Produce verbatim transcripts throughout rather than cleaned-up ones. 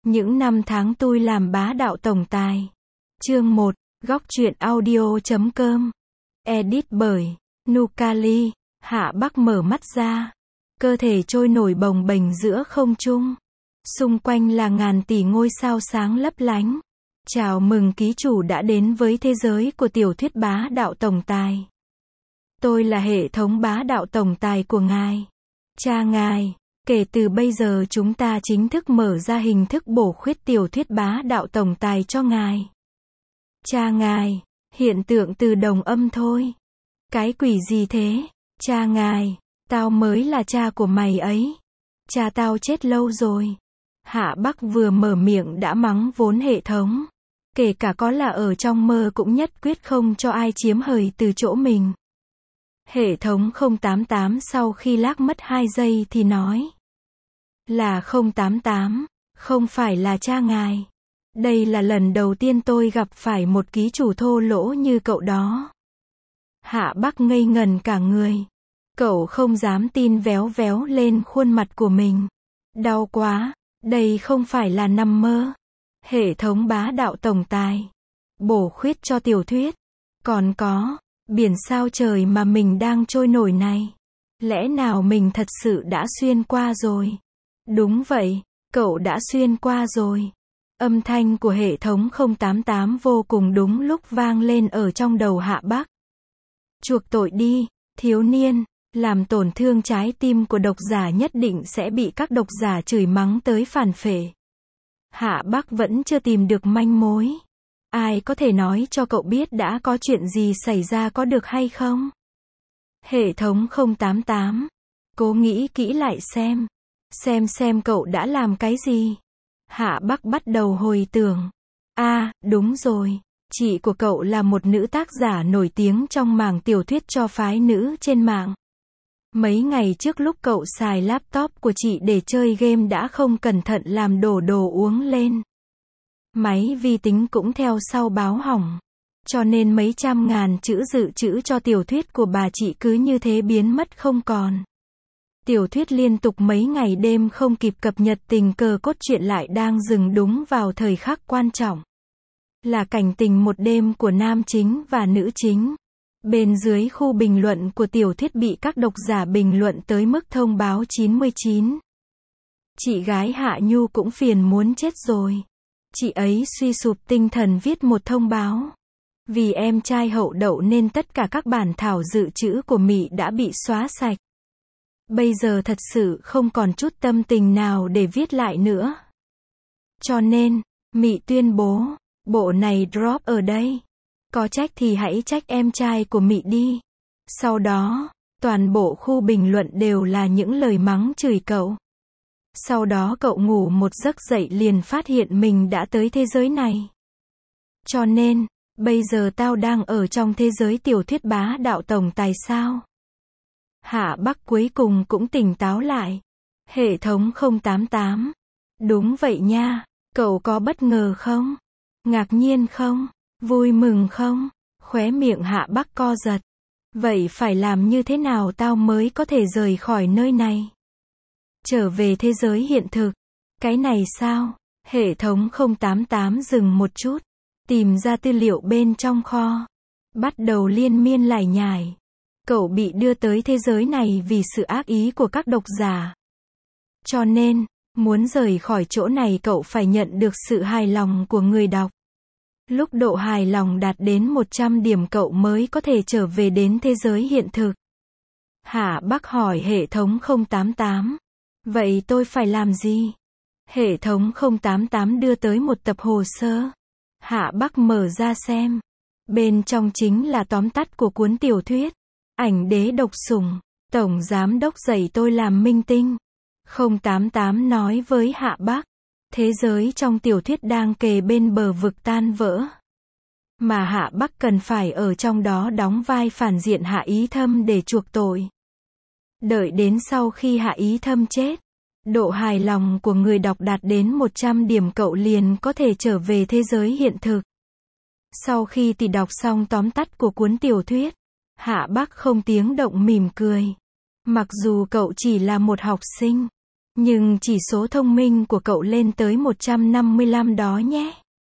Những năm tháng tôi làm bá đạo tổng tài. Chương một, góc truyện audio chấm com. Edit bởi Nukali. Hạ Bắc mở mắt ra. Cơ thể trôi nổi bồng bềnh giữa không trung. Xung quanh là ngàn tỷ ngôi sao sáng lấp lánh. Chào mừng ký chủ đã đến với thế giới của tiểu thuyết bá đạo tổng tài. Tôi là hệ thống bá đạo tổng tài của ngài. Cha ngài, kể từ bây giờ chúng ta chính thức mở ra hình thức bổ khuyết tiểu thuyết bá đạo tổng tài cho ngài. Cha ngài, hiện tượng từ đồng âm thôi. Cái quỷ gì thế? Cha ngài, tao mới là cha của mày ấy. Cha tao chết lâu rồi. Hạ Bắc vừa mở miệng đã mắng vốn hệ thống. Kể cả có là ở trong mơ cũng nhất quyết không cho ai chiếm hời từ chỗ mình. Hệ thống không tám tám sau khi lác mất hai giây thì nói. Là không tám tám, không phải là cha ngài. Đây là lần đầu tiên tôi gặp phải một ký chủ thô lỗ như cậu đó. Hạ Bắc ngây ngần cả người. Cậu không dám tin véo véo lên khuôn mặt của mình. Đau quá, đây không phải là nằm mơ. Hệ thống bá đạo tổng tài. Bổ khuyết cho tiểu thuyết. Còn có, biển sao trời mà mình đang trôi nổi này. Lẽ nào mình thật sự đã xuyên qua rồi? Đúng vậy, cậu đã xuyên qua rồi. Âm thanh của hệ thống không tám tám vô cùng đúng lúc vang lên ở trong đầu Hạ Bắc. Chuộc tội đi, thiếu niên, làm tổn thương trái tim của độc giả nhất định sẽ bị các độc giả chửi mắng tới phản phệ. Hạ Bắc vẫn chưa tìm được manh mối. Ai có thể nói cho cậu biết đã có chuyện gì xảy ra có được hay không? Hệ thống không tám tám. Cố nghĩ kỹ lại xem. Xem xem cậu đã làm cái gì. Hạ Bắc bắt đầu hồi tưởng. À, đúng rồi. Chị của cậu là một nữ tác giả nổi tiếng trong mảng tiểu thuyết cho phái nữ trên mạng. Mấy ngày trước lúc cậu xài laptop của chị để chơi game đã không cẩn thận làm đổ đồ uống lên. Máy vi tính cũng theo sau báo hỏng. Cho nên mấy trăm ngàn chữ dự trữ cho tiểu thuyết của bà chị cứ như thế biến mất không còn. Tiểu thuyết liên tục mấy ngày đêm không kịp cập nhật, tình cờ cốt truyện lại đang dừng đúng vào thời khắc quan trọng. Là cảnh tình một đêm của nam chính và nữ chính. Bên dưới khu bình luận của tiểu thuyết bị các độc giả bình luận tới mức thông báo chín mươi chín. Chị gái Hạ Nhu cũng phiền muốn chết rồi. Chị ấy suy sụp tinh thần viết một thông báo. Vì em trai hậu đậu nên tất cả các bản thảo dự trữ của Mị đã bị xóa sạch. Bây giờ thật sự không còn chút tâm tình nào để viết lại nữa. Cho nên, Mị tuyên bố, bộ này drop ở đây. Có trách thì hãy trách em trai của Mị đi. Sau đó, toàn bộ khu bình luận đều là những lời mắng chửi cậu. Sau đó cậu ngủ một giấc dậy liền phát hiện mình đã tới thế giới này. Cho nên, bây giờ tao đang ở trong thế giới tiểu thuyết bá đạo tổng tài sao? Hạ Bắc cuối cùng cũng tỉnh táo lại. Hệ thống không tám tám. Đúng vậy nha, cậu có bất ngờ không? Ngạc nhiên không? Vui mừng không? Khóe miệng Hạ Bắc co giật. Vậy phải làm như thế nào tao mới có thể rời khỏi nơi này? Trở về thế giới hiện thực. Cái này sao? Hệ thống không tám tám dừng một chút. Tìm ra tư liệu bên trong kho. Bắt đầu liên miên lải nhải. Cậu bị đưa tới thế giới này vì sự ác ý của các độc giả. Cho nên, muốn rời khỏi chỗ này cậu phải nhận được sự hài lòng của người đọc. Lúc độ hài lòng đạt đến một trăm điểm cậu mới có thể trở về đến thế giới hiện thực. Hạ Bắc hỏi hệ thống không tám tám. Vậy tôi phải làm gì? Hệ thống không tám tám đưa tới một tập hồ sơ. Hạ Bắc mở ra xem. Bên trong chính là tóm tắt của cuốn tiểu thuyết. Ảnh đế độc sủng. Tổng giám đốc dạy tôi làm minh tinh. không tám tám nói với Hạ Bắc. Thế giới trong tiểu thuyết đang kề bên bờ vực tan vỡ. Mà Hạ Bắc cần phải ở trong đó đóng vai phản diện Hạ Ý Thâm để chuộc tội. Đợi đến sau khi Hạ Ý Thâm chết, độ hài lòng của người đọc đạt đến một trăm điểm cậu liền có thể trở về thế giới hiện thực. Sau khi tỉ đọc xong tóm tắt của cuốn tiểu thuyết, Hạ Bắc không tiếng động mỉm cười. Mặc dù cậu chỉ là một học sinh, Nhưng chỉ số thông minh của cậu lên tới một trăm năm mươi lăm đó nhé.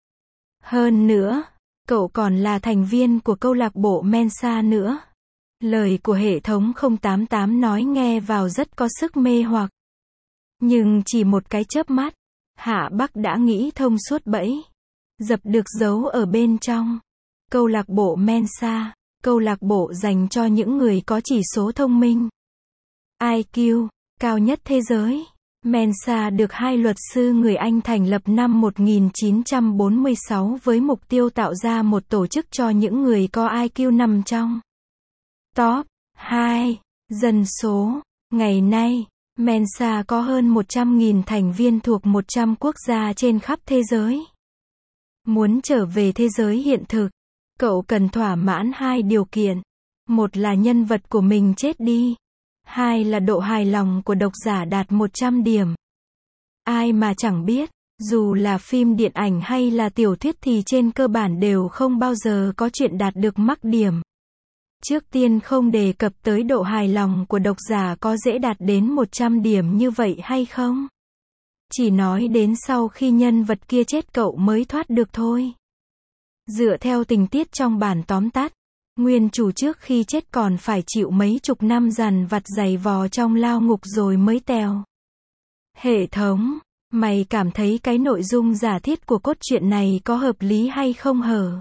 Hơn nữa, cậu còn là thành viên của câu lạc bộ Mensa nữa. Lời của hệ thống không tám tám nói nghe vào rất có sức mê hoặc. Nhưng chỉ một cái chớp mắt, Hạ Bắc đã nghĩ thông suốt bẫy dập được giấu ở bên trong. Câu lạc bộ Mensa, câu lạc bộ dành cho những người có chỉ số thông minh I Q cao nhất thế giới. Mensa được hai luật sư người Anh thành lập năm một nghìn chín trăm bốn mươi sáu với mục tiêu tạo ra một tổ chức cho những người có I Q nằm trong top hai dân số. Ngày nay, Mensa có hơn một trăm nghìn thành viên thuộc một trăm quốc gia trên khắp thế giới. Muốn trở về thế giới hiện thực, cậu cần thỏa mãn hai điều kiện. Một là nhân vật của mình chết đi. Hai là độ hài lòng của độc giả đạt một trăm điểm. Ai mà chẳng biết, dù là phim điện ảnh hay là tiểu thuyết thì trên cơ bản đều không bao giờ có chuyện đạt được mắc điểm. Trước tiên không đề cập tới độ hài lòng của độc giả có dễ đạt đến một trăm điểm như vậy hay không. Chỉ nói đến sau khi nhân vật kia chết cậu mới thoát được thôi. Dựa theo tình tiết trong bản tóm tắt, nguyên chủ trước khi chết còn phải chịu mấy chục năm dằn vặt giày vò trong lao ngục rồi mới tèo. Hệ thống, mày cảm thấy cái nội dung giả thiết của cốt truyện này có hợp lý hay không hở?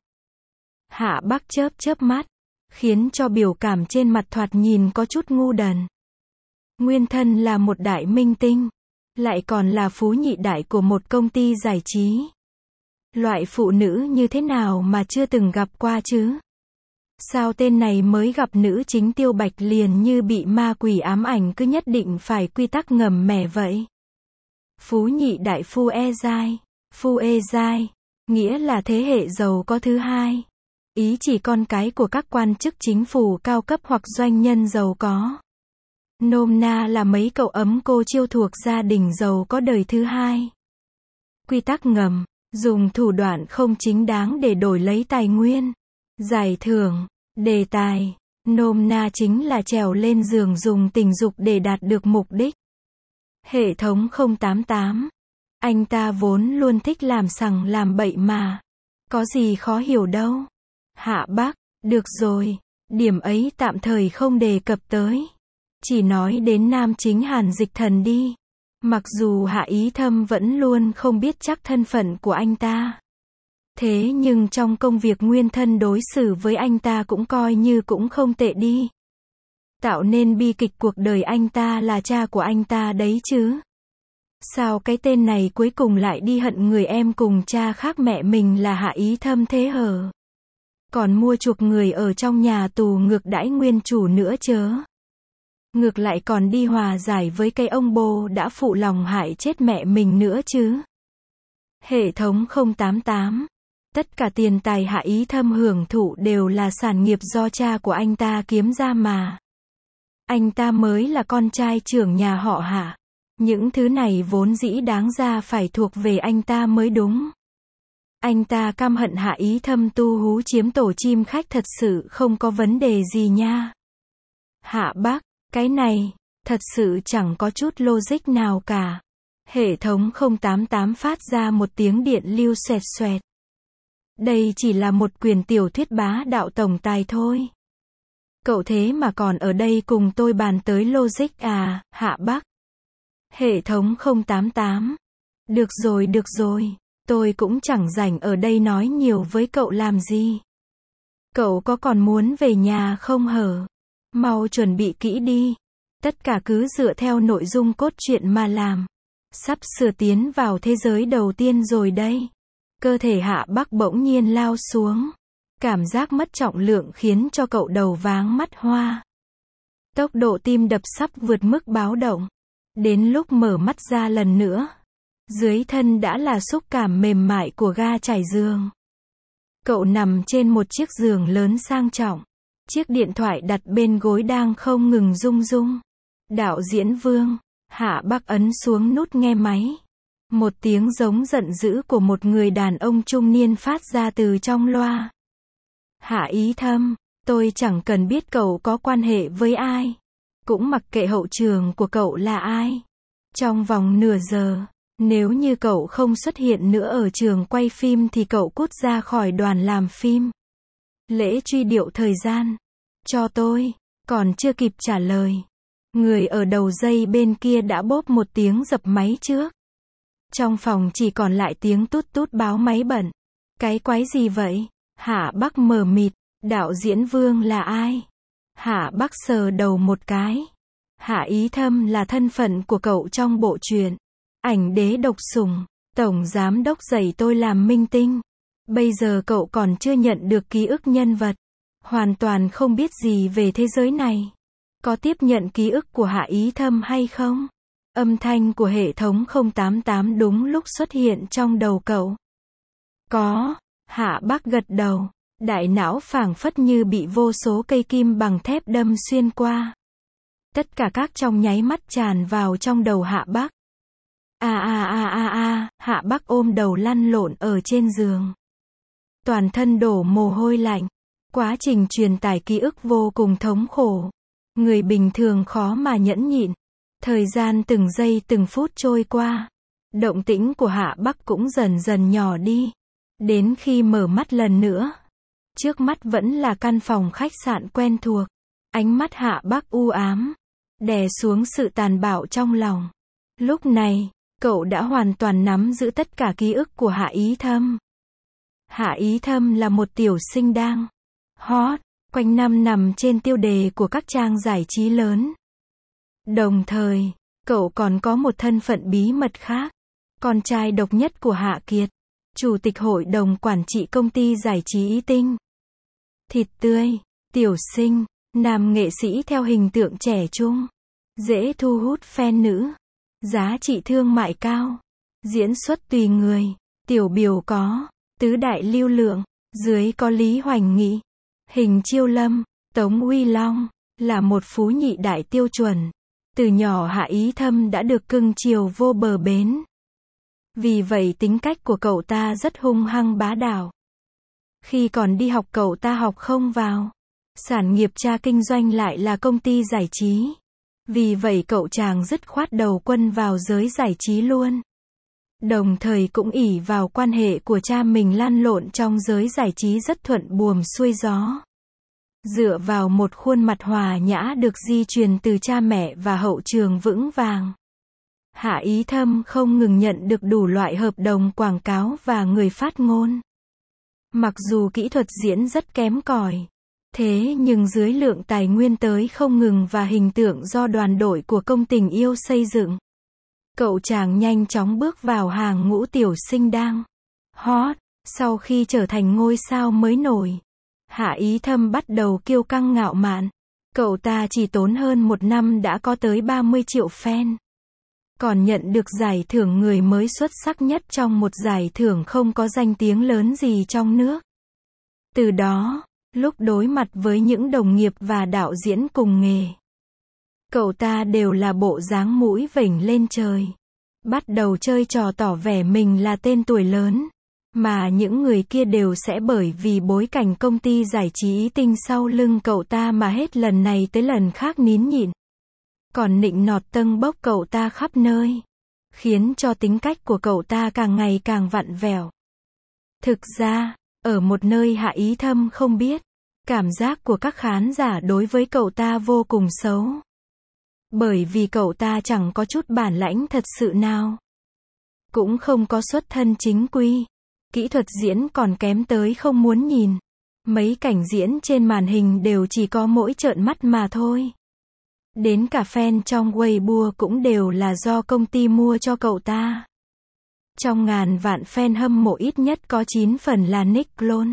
Hạ Bắc chớp chớp mắt, khiến cho biểu cảm trên mặt thoạt nhìn có chút ngu đần. Nguyên thân là một đại minh tinh, lại còn là phú nhị đại của một công ty giải trí. Loại phụ nữ như thế nào mà chưa từng gặp qua chứ? Sao tên này mới gặp nữ chính Tiêu Bạch liền như bị ma quỷ ám ảnh cứ nhất định phải quy tắc ngầm mẻ vậy? Phú nhị đại phu e giai, phu e giai, nghĩa là thế hệ giàu có thứ hai. Ý chỉ con cái của các quan chức chính phủ cao cấp hoặc doanh nhân giàu có. Nôm na là mấy cậu ấm cô chiêu thuộc gia đình giàu có đời thứ hai. Quy tắc ngầm, dùng thủ đoạn không chính đáng để đổi lấy tài nguyên, giải thưởng, đề tài. Nôm na chính là trèo lên giường dùng tình dục để đạt được mục đích. Hệ thống không tám tám. Anh ta vốn luôn thích làm sằng làm bậy mà. Có gì khó hiểu đâu. Hạ Bắc, được rồi, điểm ấy tạm thời không đề cập tới. Chỉ nói đến nam chính Hàn Dịch Thần đi. Mặc dù Hạ Ý Thâm vẫn luôn không biết chắc thân phận của anh ta. Thế nhưng trong công việc nguyên thân đối xử với anh ta cũng coi như cũng không tệ đi. Tạo nên bi kịch cuộc đời anh ta là cha của anh ta đấy chứ. Sao cái tên này cuối cùng lại đi hận người em cùng cha khác mẹ mình là Hạ Ý Thâm thế hở? Còn mua chuộc người ở trong nhà tù ngược đãi nguyên chủ nữa chớ. Ngược lại còn đi hòa giải với cái ông bồ đã phụ lòng hại chết mẹ mình nữa chứ. Hệ thống không tám tám. Tất cả tiền tài Hạ Ý Thâm hưởng thụ đều là sản nghiệp do cha của anh ta kiếm ra mà. Anh ta mới là con trai trưởng nhà họ Hạ. Những thứ này vốn dĩ đáng ra phải thuộc về anh ta mới đúng. Anh ta căm hận Hạ Ý Thâm tu hú chiếm tổ chim khách thật sự không có vấn đề gì nha. Hạ Bắc, cái này, thật sự chẳng có chút logic nào cả. Hệ thống không tám tám phát ra một tiếng điện lưu xoẹt xoẹt. Đây chỉ là một quyển tiểu thuyết bá đạo tổng tài thôi. Cậu thế mà còn ở đây cùng tôi bàn tới logic à, Hạ Bắc. Hệ thống không tám tám. Được rồi được rồi, tôi cũng chẳng rảnh ở đây nói nhiều với cậu làm gì. Cậu có còn muốn về nhà không hở? Mau chuẩn bị kỹ đi. Tất cả cứ dựa theo nội dung cốt truyện mà làm. Sắp sửa tiến vào thế giới đầu tiên rồi đây. Cơ thể Hạ Bắc bỗng nhiên lao xuống. Cảm giác mất trọng lượng khiến cho cậu đầu váng mắt hoa. Tốc độ tim đập sắp vượt mức báo động. Đến lúc mở mắt ra lần nữa, dưới thân đã là xúc cảm mềm mại của ga trải giường. Cậu nằm trên một chiếc giường lớn sang trọng. Chiếc điện thoại đặt bên gối đang không ngừng rung rung. Đạo diễn Vương, Hạ Bắc ấn xuống nút nghe máy. Một tiếng giống giận dữ của một người đàn ông trung niên phát ra từ trong loa. Hạ Ý Thâm, tôi chẳng cần biết cậu có quan hệ với ai. Cũng mặc kệ hậu trường của cậu là ai. Trong vòng nửa giờ, nếu như cậu không xuất hiện nữa ở trường quay phim thì cậu cút ra khỏi đoàn làm phim. Lễ truy điệu thời gian. Cho tôi. Còn chưa kịp trả lời. Người ở đầu dây bên kia đã bốp một tiếng dập máy trước. Trong phòng chỉ còn lại tiếng tút tút báo máy bận. Cái quái gì vậy? Hạ Bắc mờ mịt. Đạo diễn Vương là ai? Hạ Bắc sờ đầu một cái. Hạ Ý Thâm là thân phận của cậu trong bộ truyện Ảnh Đế Độc Sủng. Tổng giám đốc dạy tôi làm minh tinh. Bây giờ cậu còn chưa nhận được ký ức nhân vật. Hoàn toàn không biết gì về thế giới này. Có tiếp nhận ký ức của Hạ Ý Thâm hay không? Âm thanh của hệ thống không tám tám đúng lúc xuất hiện trong đầu cậu. Có. Hạ Bắc gật đầu. Đại não phảng phất như bị vô số cây kim bằng thép đâm xuyên qua. Tất cả các trong nháy mắt tràn vào trong đầu Hạ Bắc. A a a a a, Hạ Bắc ôm đầu lăn lộn ở trên giường. Toàn thân đổ mồ hôi lạnh. Quá trình truyền tải ký ức vô cùng thống khổ. Người bình thường khó mà nhẫn nhịn. Thời gian từng giây từng phút trôi qua. Động tĩnh của Hạ Bắc cũng dần dần nhỏ đi. Đến khi mở mắt lần nữa. Trước mắt vẫn là căn phòng khách sạn quen thuộc. Ánh mắt Hạ Bắc u ám. Đè xuống sự tàn bạo trong lòng. Lúc này, cậu đã hoàn toàn nắm giữ tất cả ký ức của Hạ Ý Thâm. Hạ Ý Thâm là một tiểu sinh đang hot, quanh năm nằm trên tiêu đề của các trang giải trí lớn. Đồng thời, cậu còn có một thân phận bí mật khác. Con trai độc nhất của Hạ Kiệt, chủ tịch hội đồng quản trị công ty giải trí Ý Tinh. Thịt tươi, tiểu sinh, nam nghệ sĩ theo hình tượng trẻ trung, dễ thu hút fan nữ, giá trị thương mại cao, diễn xuất tùy người, tiểu biểu có, tứ đại lưu lượng, dưới có Lý Hoành Nghị, Hình Chiêu Lâm, Tống Uy Long, là một phú nhị đại tiêu chuẩn. Từ nhỏ Hạ Ý Thâm đã được cưng chiều vô bờ bến. Vì vậy tính cách của cậu ta rất hung hăng bá đạo. Khi còn đi học cậu ta học không vào. Sản nghiệp cha kinh doanh lại là công ty giải trí. Vì vậy cậu chàng dứt khoát đầu quân vào giới giải trí luôn. Đồng thời cũng ỷ vào quan hệ của cha mình lăn lộn trong giới giải trí rất thuận buồm xuôi gió. Dựa vào một khuôn mặt hòa nhã được di truyền từ cha mẹ và hậu trường vững vàng. Hạ Ý Thâm không ngừng nhận được đủ loại hợp đồng quảng cáo và người phát ngôn. Mặc dù kỹ thuật diễn rất kém cỏi, thế nhưng dưới lượng tài nguyên tới không ngừng và hình tượng do đoàn đội của công tình yêu xây dựng, cậu chàng nhanh chóng bước vào hàng ngũ tiểu sinh đang hot. Sau khi trở thành ngôi sao mới nổi, Hạ Ý Thâm bắt đầu kiêu căng ngạo mạn. Cậu ta chỉ tốn hơn một năm đã có tới ba mươi triệu fan. Còn nhận được giải thưởng người mới xuất sắc nhất trong một giải thưởng không có danh tiếng lớn gì trong nước. Từ đó, lúc đối mặt với những đồng nghiệp và đạo diễn cùng nghề, cậu ta đều là bộ dáng mũi vểnh lên trời. Bắt đầu chơi trò tỏ vẻ mình là tên tuổi lớn. Mà những người kia đều sẽ bởi vì bối cảnh công ty giải trí Ý Tinh sau lưng cậu ta mà hết lần này tới lần khác nín nhịn. Còn nịnh nọt tâng bốc cậu ta khắp nơi. Khiến cho tính cách của cậu ta càng ngày càng vặn vẹo. Thực ra, ở một nơi Hạ Ý Thâm không biết, cảm giác của các khán giả đối với cậu ta vô cùng xấu. Bởi vì cậu ta chẳng có chút bản lãnh thật sự nào. Cũng không có xuất thân chính quy. Kỹ thuật diễn còn kém tới không muốn nhìn. Mấy cảnh diễn trên màn hình đều chỉ có mỗi trợn mắt mà thôi. Đến cả fan trong Weibo cũng đều là do công ty mua cho cậu ta. Trong ngàn vạn fan hâm mộ ít nhất có chín phần là nick clone.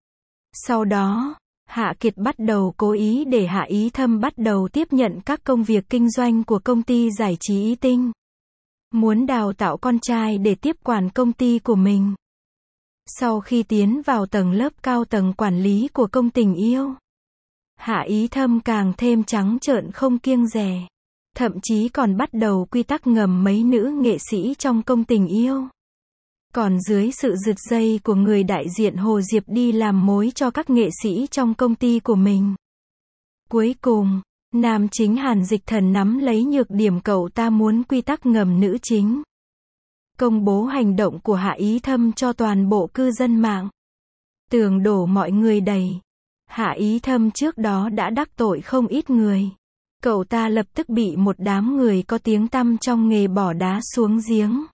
Sau đó, Hạ Kiệt bắt đầu cố ý để Hạ Ý Thâm bắt đầu tiếp nhận các công việc kinh doanh của công ty giải trí Ý Tinh. Muốn đào tạo con trai để tiếp quản công ty của mình. Sau khi tiến vào tầng lớp cao tầng quản lý của công tình yêu, Hạ Ý Thâm càng thêm trắng trợn không kiêng dè. Thậm chí còn bắt đầu quy tắc ngầm mấy nữ nghệ sĩ trong công tình yêu. Còn dưới sự giật dây của người đại diện Hồ Diệp đi làm mối cho các nghệ sĩ trong công ty của mình. Cuối cùng, Nam chính Hàn Dịch Thần nắm lấy nhược điểm cậu ta muốn quy tắc ngầm nữ chính. Công bố hành động của Hạ Ý Thâm cho toàn bộ cư dân mạng. Tường đổ mọi người đầy. Hạ Ý Thâm trước đó đã đắc tội không ít người. Cậu ta lập tức bị một đám người có tiếng tăm trong nghề bỏ đá xuống giếng.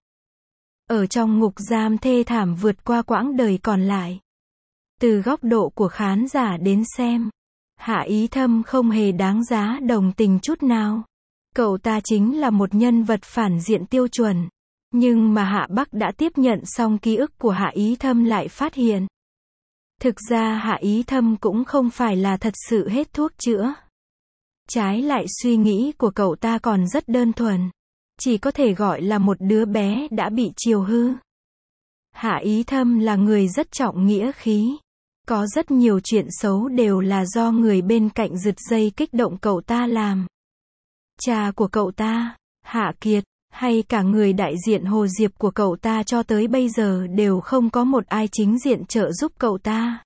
Ở trong ngục giam thê thảm vượt qua quãng đời còn lại. Từ góc độ của khán giả đến xem, Hạ Ý Thâm không hề đáng giá đồng tình chút nào. Cậu ta chính là một nhân vật phản diện tiêu chuẩn. Nhưng mà Hạ Bắc đã tiếp nhận xong ký ức của Hạ Ý Thâm lại phát hiện. Thực ra Hạ Ý Thâm cũng không phải là thật sự hết thuốc chữa. Trái lại suy nghĩ của cậu ta còn rất đơn thuần. Chỉ có thể gọi là một đứa bé đã bị chiều hư. Hạ Ý Thâm là người rất trọng nghĩa khí. Có rất nhiều chuyện xấu đều là do người bên cạnh giật dây kích động cậu ta làm. Cha của cậu ta, Hạ Kiệt, hay cả người đại diện Hồ Diệp của cậu ta cho tới bây giờ đều không có một ai chính diện trợ giúp cậu ta.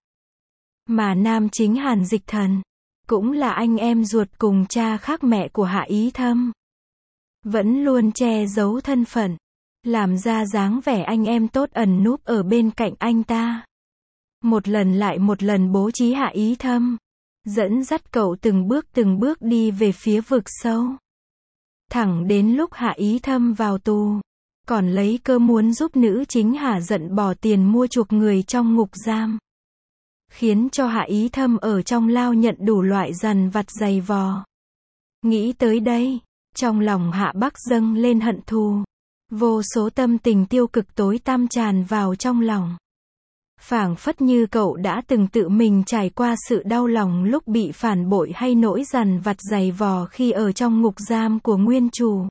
Mà nam chính Hàn Dịch Thần, cũng là anh em ruột cùng cha khác mẹ của Hạ Ý Thâm. Vẫn luôn che giấu thân phận, làm ra dáng vẻ anh em tốt ẩn núp ở bên cạnh anh ta. Một lần lại một lần bố trí Hạ Ý Thâm, dẫn dắt cậu từng bước từng bước đi về phía vực sâu. Thẳng đến lúc Hạ Ý Thâm vào tù, còn lấy cơ muốn giúp nữ chính Hạ giận bỏ tiền mua chuộc người trong ngục giam. Khiến cho Hạ Ý Thâm ở trong lao nhận đủ loại dằn vặt dày vò. Nghĩ tới đây, trong lòng Hạ Bắc dâng lên hận thù. Vô số tâm tình tiêu cực tối tăm tràn vào trong lòng. Phảng phất như cậu đã từng tự mình trải qua sự đau lòng lúc bị phản bội hay nỗi dằn vặt dày vò khi ở trong ngục giam của nguyên chủ.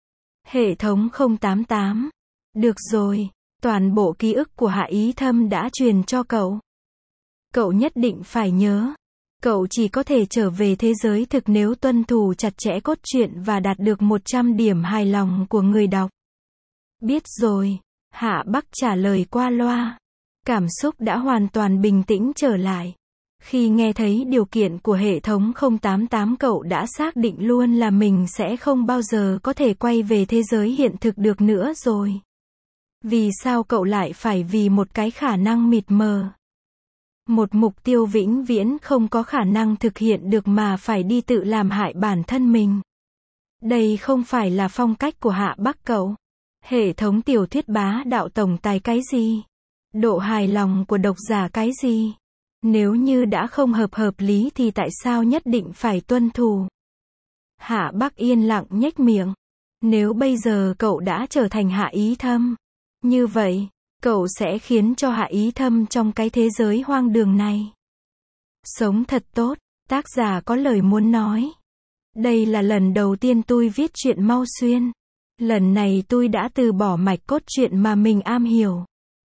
Hệ thống không tám tám. Được rồi, toàn bộ ký ức của Hạ Ý Thâm đã truyền cho cậu. Cậu nhất định phải nhớ. Cậu chỉ có thể trở về thế giới thực nếu tuân thủ chặt chẽ cốt truyện và đạt được một trăm điểm hài lòng của người đọc. Biết rồi, Hạ Bắc trả lời qua loa. Cảm xúc đã hoàn toàn bình tĩnh trở lại. Khi nghe thấy điều kiện của hệ thống không tám tám cậu đã xác định luôn là mình sẽ không bao giờ có thể quay về thế giới hiện thực được nữa rồi. Vì sao cậu lại phải vì một cái khả năng mịt mờ? Một mục tiêu vĩnh viễn không có khả năng thực hiện được mà phải đi tự làm hại bản thân mình. Đây không phải là phong cách của Hạ Bắc cậu. Hệ thống tiểu thuyết bá đạo tổng tài cái gì? Độ hài lòng của độc giả cái gì? Nếu như đã không hợp hợp lý thì tại sao nhất định phải tuân thủ? Hạ Bắc yên lặng nhếch miệng. Nếu bây giờ cậu đã trở thành Hạ Ý Thâm, như vậy, cậu sẽ khiến cho Hạ Ý Thâm trong cái thế giới hoang đường này sống thật tốt. Tác giả có lời muốn nói. Đây là lần đầu tiên tôi viết truyện Mau Xuyên. Lần này tôi đã từ bỏ mạch cốt truyện mà mình am hiểu.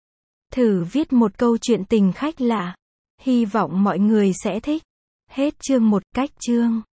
Thử viết một câu chuyện tình khách lạ. Hy vọng mọi người sẽ thích. Hết chương một. Cách chương